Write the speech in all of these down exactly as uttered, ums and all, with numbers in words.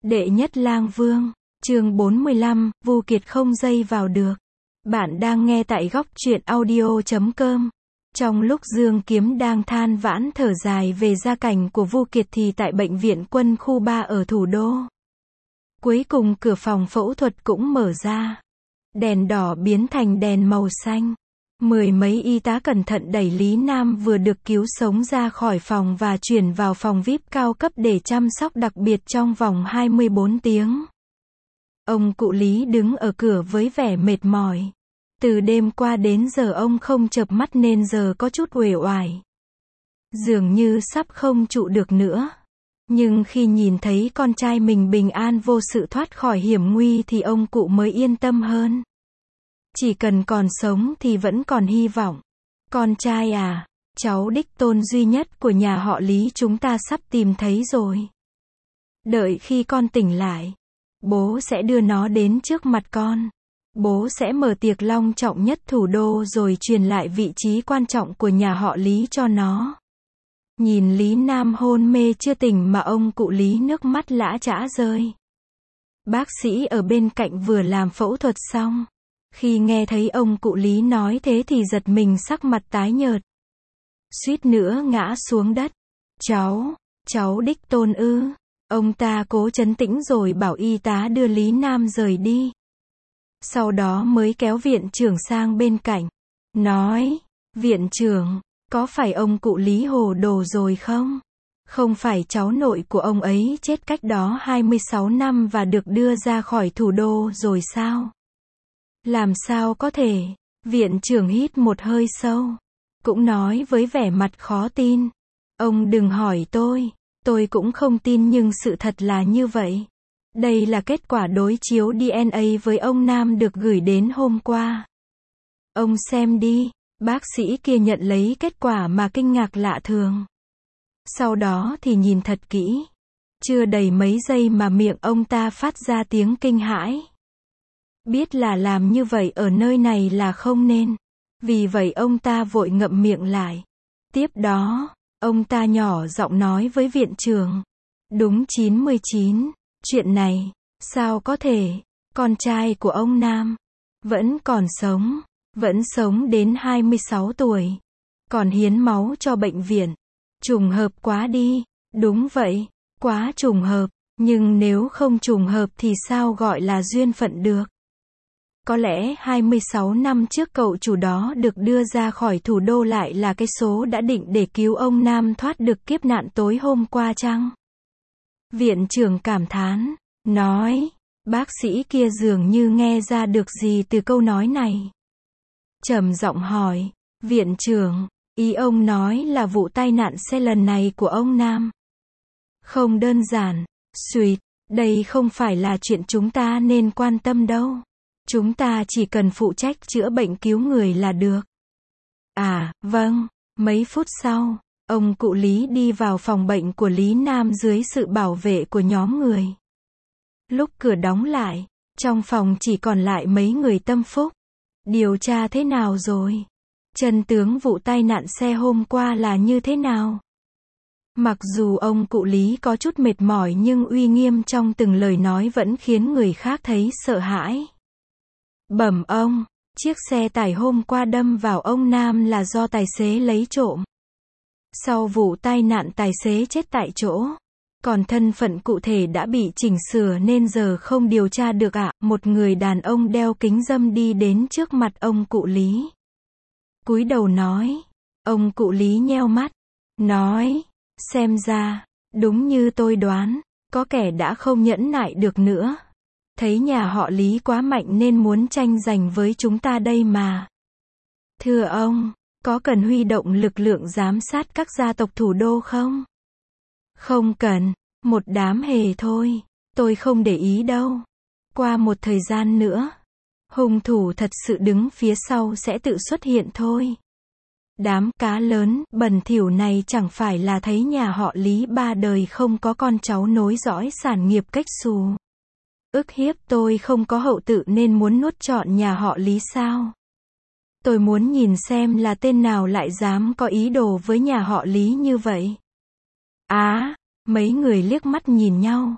Đệ nhất lang vương, chương bốn mươi lăm, Vu Kiệt không dây vào được. Bạn đang nghe tại góc truyện audio chấm com. Trong lúc Dương Kiếm đang than vãn thở dài về gia cảnh của Vu Kiệt thì tại bệnh viện quân khu ba ở thủ đô. Cuối cùng cửa phòng phẫu thuật cũng mở ra. Đèn đỏ biến thành đèn màu xanh. Mười mấy y tá cẩn thận đẩy Lý Nam vừa được cứu sống ra khỏi phòng và chuyển vào phòng vi ai pi cao cấp để chăm sóc đặc biệt trong vòng hai mươi bốn tiếng. Ông cụ Lý đứng ở cửa với vẻ mệt mỏi. Từ đêm qua đến giờ ông không chợp mắt nên giờ có chút uể oải. Dường như sắp không trụ được nữa. Nhưng khi nhìn thấy con trai mình bình an vô sự thoát khỏi hiểm nguy thì ông cụ mới yên tâm hơn. Chỉ cần còn sống thì vẫn còn hy vọng. Con trai à, cháu đích tôn duy nhất của nhà họ Lý chúng ta sắp tìm thấy rồi. Đợi khi con tỉnh lại, bố sẽ đưa nó đến trước mặt con. Bố sẽ mở tiệc long trọng nhất thủ đô rồi truyền lại vị trí quan trọng của nhà họ Lý cho nó. Nhìn Lý Nam hôn mê chưa tỉnh mà ông cụ Lý nước mắt lã chã rơi. Bác sĩ ở bên cạnh vừa làm phẫu thuật xong. Khi nghe thấy ông cụ Lý nói thế thì giật mình sắc mặt tái nhợt. Suýt nữa ngã xuống đất. Cháu, cháu đích tôn ư. Ông ta cố trấn tĩnh rồi bảo y tá đưa Lý Nam rời đi. Sau đó mới kéo viện trưởng sang bên cạnh. Nói, viện trưởng, có phải ông cụ Lý hồ đồ rồi không? Không phải cháu nội của ông ấy chết cách đó hai mươi sáu năm và được đưa ra khỏi thủ đô rồi sao? Làm sao có thể? Viện trưởng hít một hơi sâu. Cũng nói với vẻ mặt khó tin. Ông đừng hỏi tôi. Tôi cũng không tin nhưng sự thật là như vậy. Đây là kết quả đối chiếu đê en a với ông Nam được gửi đến hôm qua. Ông xem đi. Bác sĩ kia nhận lấy kết quả mà kinh ngạc lạ thường. Sau đó thì nhìn thật kỹ. Chưa đầy mấy giây mà miệng ông ta phát ra tiếng kinh hãi. Biết là làm như vậy ở nơi này là không nên. Vì vậy ông ta vội ngậm miệng lại. Tiếp đó, ông ta nhỏ giọng nói với viện trưởng. Đúng chín mươi chín, chuyện này, sao có thể, con trai của ông Nam, vẫn còn sống, vẫn sống đến hai mươi sáu tuổi, còn hiến máu cho bệnh viện. Trùng hợp quá đi, đúng vậy, quá trùng hợp, nhưng nếu không trùng hợp thì sao gọi là duyên phận được. Có lẽ hai mươi sáu năm trước cậu chủ đó được đưa ra khỏi thủ đô lại là cái số đã định để cứu ông Nam thoát được kiếp nạn tối hôm qua chăng? Viện trưởng cảm thán, nói, bác sĩ kia dường như nghe ra được gì từ câu nói này. Trầm giọng hỏi, viện trưởng, ý ông nói là vụ tai nạn xe lần này của ông Nam. Không đơn giản, suýt, đây không phải là chuyện chúng ta nên quan tâm đâu. Chúng ta chỉ cần phụ trách chữa bệnh cứu người là được. À, vâng. Mấy phút sau, ông cụ Lý đi vào phòng bệnh của Lý Nam dưới sự bảo vệ của nhóm người. Lúc cửa đóng lại, trong phòng chỉ còn lại mấy người tâm phúc. Điều tra thế nào rồi? Chân tướng vụ tai nạn xe hôm qua là như thế nào? Mặc dù ông cụ Lý có chút mệt mỏi nhưng uy nghiêm trong từng lời nói vẫn khiến người khác thấy sợ hãi. Bẩm ông, chiếc xe tải hôm qua đâm vào ông Nam là do tài xế lấy trộm. Sau vụ tai nạn tài xế chết tại chỗ. Còn thân phận cụ thể đã bị chỉnh sửa nên giờ không điều tra được ạ. À? Một người đàn ông đeo kính râm đi đến trước mặt ông cụ Lý. Cúi đầu nói. Ông cụ Lý nheo mắt. Nói. Xem ra, đúng như tôi đoán, có kẻ đã không nhẫn nại được nữa. Thấy nhà họ Lý quá mạnh nên muốn tranh giành với chúng ta đây mà. Thưa ông, có cần huy động lực lượng giám sát các gia tộc thủ đô không? Không cần, một đám hề thôi, tôi không để ý đâu. Qua một thời gian nữa, hung thủ thật sự đứng phía sau sẽ tự xuất hiện thôi. Đám cá lớn, bẩn thỉu này chẳng phải là thấy nhà họ Lý ba đời không có con cháu nối dõi sản nghiệp cách xù. Ức hiếp tôi không có hậu tự nên muốn nuốt trọn nhà họ Lý sao? Tôi muốn nhìn xem là tên nào lại dám có ý đồ với nhà họ Lý như vậy. Á, à, mấy người liếc mắt nhìn nhau.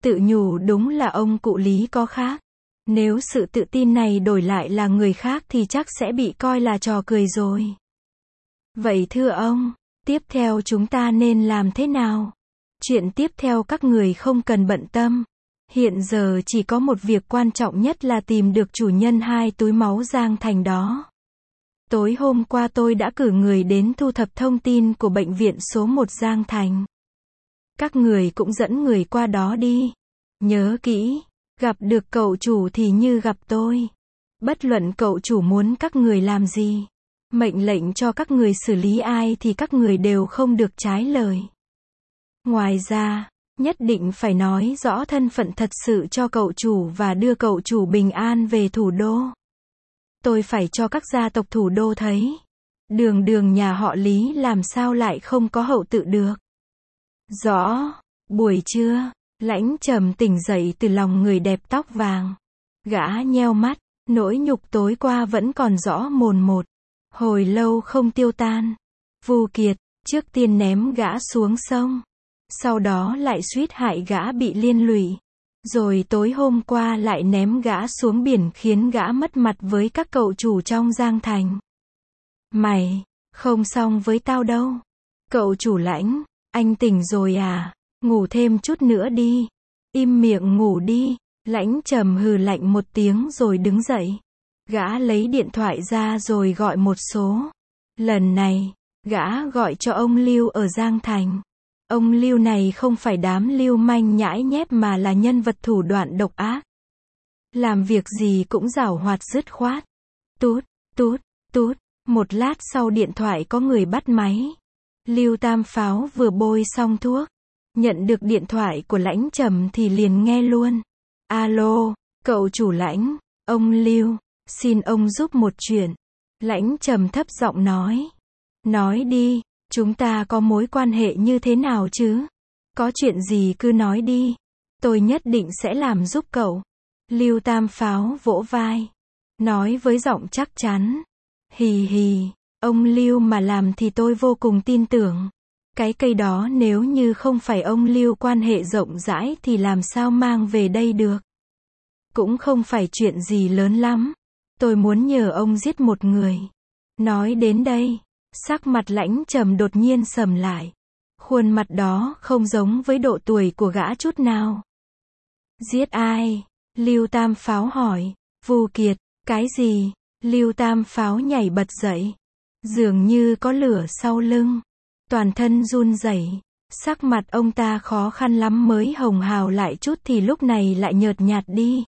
Tự nhủ đúng là ông cụ Lý có khác. Nếu sự tự tin này đổi lại là người khác thì chắc sẽ bị coi là trò cười rồi. Vậy thưa ông, tiếp theo chúng ta nên làm thế nào? Chuyện tiếp theo các người không cần bận tâm. Hiện giờ chỉ có một việc quan trọng nhất là tìm được chủ nhân hai túi máu Giang Thành đó. Tối hôm qua tôi đã cử người đến thu thập thông tin của bệnh viện số một Giang Thành. Các người cũng dẫn người qua đó đi. Nhớ kỹ, gặp được cậu chủ thì như gặp tôi. Bất luận cậu chủ muốn các người làm gì, mệnh lệnh cho các người xử lý ai thì các người đều không được trái lời. Ngoài ra, nhất định phải nói rõ thân phận thật sự cho cậu chủ và đưa cậu chủ bình an về thủ đô. Tôi phải cho các gia tộc thủ đô thấy. Đường đường nhà họ Lý làm sao lại không có hậu tự được. Rõ. Buổi trưa, Lãnh Trầm tỉnh dậy từ lòng người đẹp tóc vàng. Gã nheo mắt, nỗi nhục tối qua vẫn còn rõ mồn một. Hồi lâu không tiêu tan. Vu Kiệt, trước tiên ném gã xuống sông. Sau đó lại suýt hại gã bị liên lụy. Rồi tối hôm qua lại ném gã xuống biển khiến gã mất mặt với các cậu chủ trong Giang Thành. Mày, không xong với tao đâu. Cậu chủ Lãnh, anh tỉnh rồi à? Ngủ thêm chút nữa đi. Im miệng ngủ đi. Lãnh Trầm hừ lạnh một tiếng rồi đứng dậy. Gã lấy điện thoại ra rồi gọi một số. Lần này, gã gọi cho ông Lưu ở Giang Thành. Ông Lưu này không phải đám lưu manh nhãi nhép mà là nhân vật thủ đoạn độc ác. Làm việc gì cũng giảo hoạt dứt khoát. Tút, tút, tút. Một lát sau điện thoại có người bắt máy. Lưu Tam Pháo vừa bôi xong thuốc. Nhận được điện thoại của Lãnh Trầm thì liền nghe luôn. Alo, cậu chủ Lãnh, ông Lưu, xin ông giúp một chuyện. Lãnh Trầm thấp giọng nói. Nói đi, chúng ta có mối quan hệ như thế nào chứ? Có chuyện gì cứ nói đi. Tôi nhất định sẽ làm giúp cậu. Lưu Tam Pháo vỗ vai. Nói với giọng chắc chắn. Hì hì, ông Lưu mà làm thì tôi vô cùng tin tưởng. Cái cây đó nếu như không phải ông Lưu quan hệ rộng rãi thì làm sao mang về đây được. Cũng không phải chuyện gì lớn lắm. Tôi muốn nhờ ông giết một người. Nói đến đây, sắc mặt Lãnh Trầm đột nhiên sầm lại. Khuôn mặt đó không giống với độ tuổi của gã chút nào. Giết ai? Lưu Tam Pháo hỏi. Vu Kiệt, cái gì? Lưu Tam Pháo nhảy bật dậy. Dường như có lửa sau lưng. Toàn thân run rẩy. Sắc mặt ông ta khó khăn lắm mới hồng hào lại chút thì lúc này lại nhợt nhạt đi.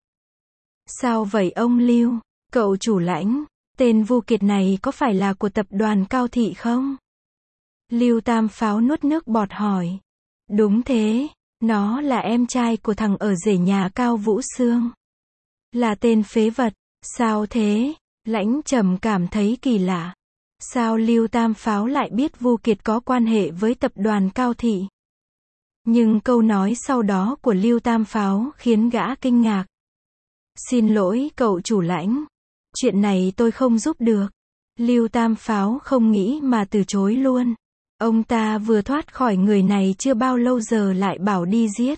Sao vậy ông Lưu? Cậu chủ Lãnh, tên Vu Kiệt này có phải là của tập đoàn Cao Thị không? Lưu Tam Pháo nuốt nước bọt hỏi. Đúng thế, nó là em trai của thằng ở rể nhà Cao Vũ Sương. Là tên phế vật. Sao thế? Lãnh Trầm cảm thấy kỳ lạ. Sao Lưu Tam Pháo lại biết Vu Kiệt có quan hệ với tập đoàn Cao Thị? Nhưng câu nói sau đó của Lưu Tam Pháo khiến gã kinh ngạc. Xin lỗi cậu chủ Lãnh. Chuyện này tôi không giúp được. Lưu Tam Pháo không nghĩ mà từ chối luôn. Ông ta vừa thoát khỏi người này chưa bao lâu giờ lại bảo đi giết.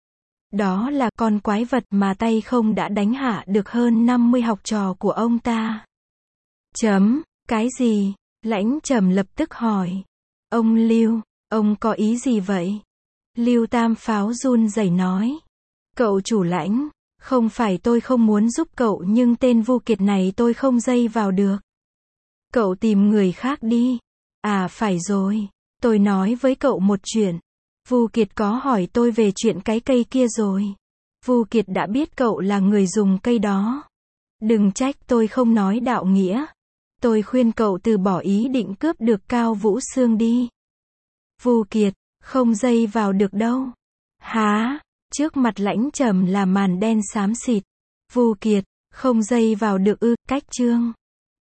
Đó là con quái vật mà tay không đã đánh hạ được hơn năm mươi học trò của ông ta. Chấm, cái gì? Lãnh Trầm lập tức hỏi. Ông Lưu, ông có ý gì vậy? Lưu Tam Pháo run rẩy nói. Cậu chủ Lãnh, không phải tôi không muốn giúp cậu nhưng tên Vu Kiệt này tôi không dây vào được. Cậu tìm người khác đi. À phải rồi, tôi nói với cậu một chuyện. Vu Kiệt có hỏi tôi về chuyện cái cây kia rồi. Vu Kiệt đã biết cậu là người dùng cây đó. Đừng trách tôi không nói đạo nghĩa. Tôi khuyên cậu từ bỏ ý định cướp được Cao Vũ Sương đi. Vu Kiệt, không dây vào được đâu. Hả? Trước mặt Lãnh Trầm là màn đen xám xịt. Vu Kiệt, không dây vào được ư? Cách chương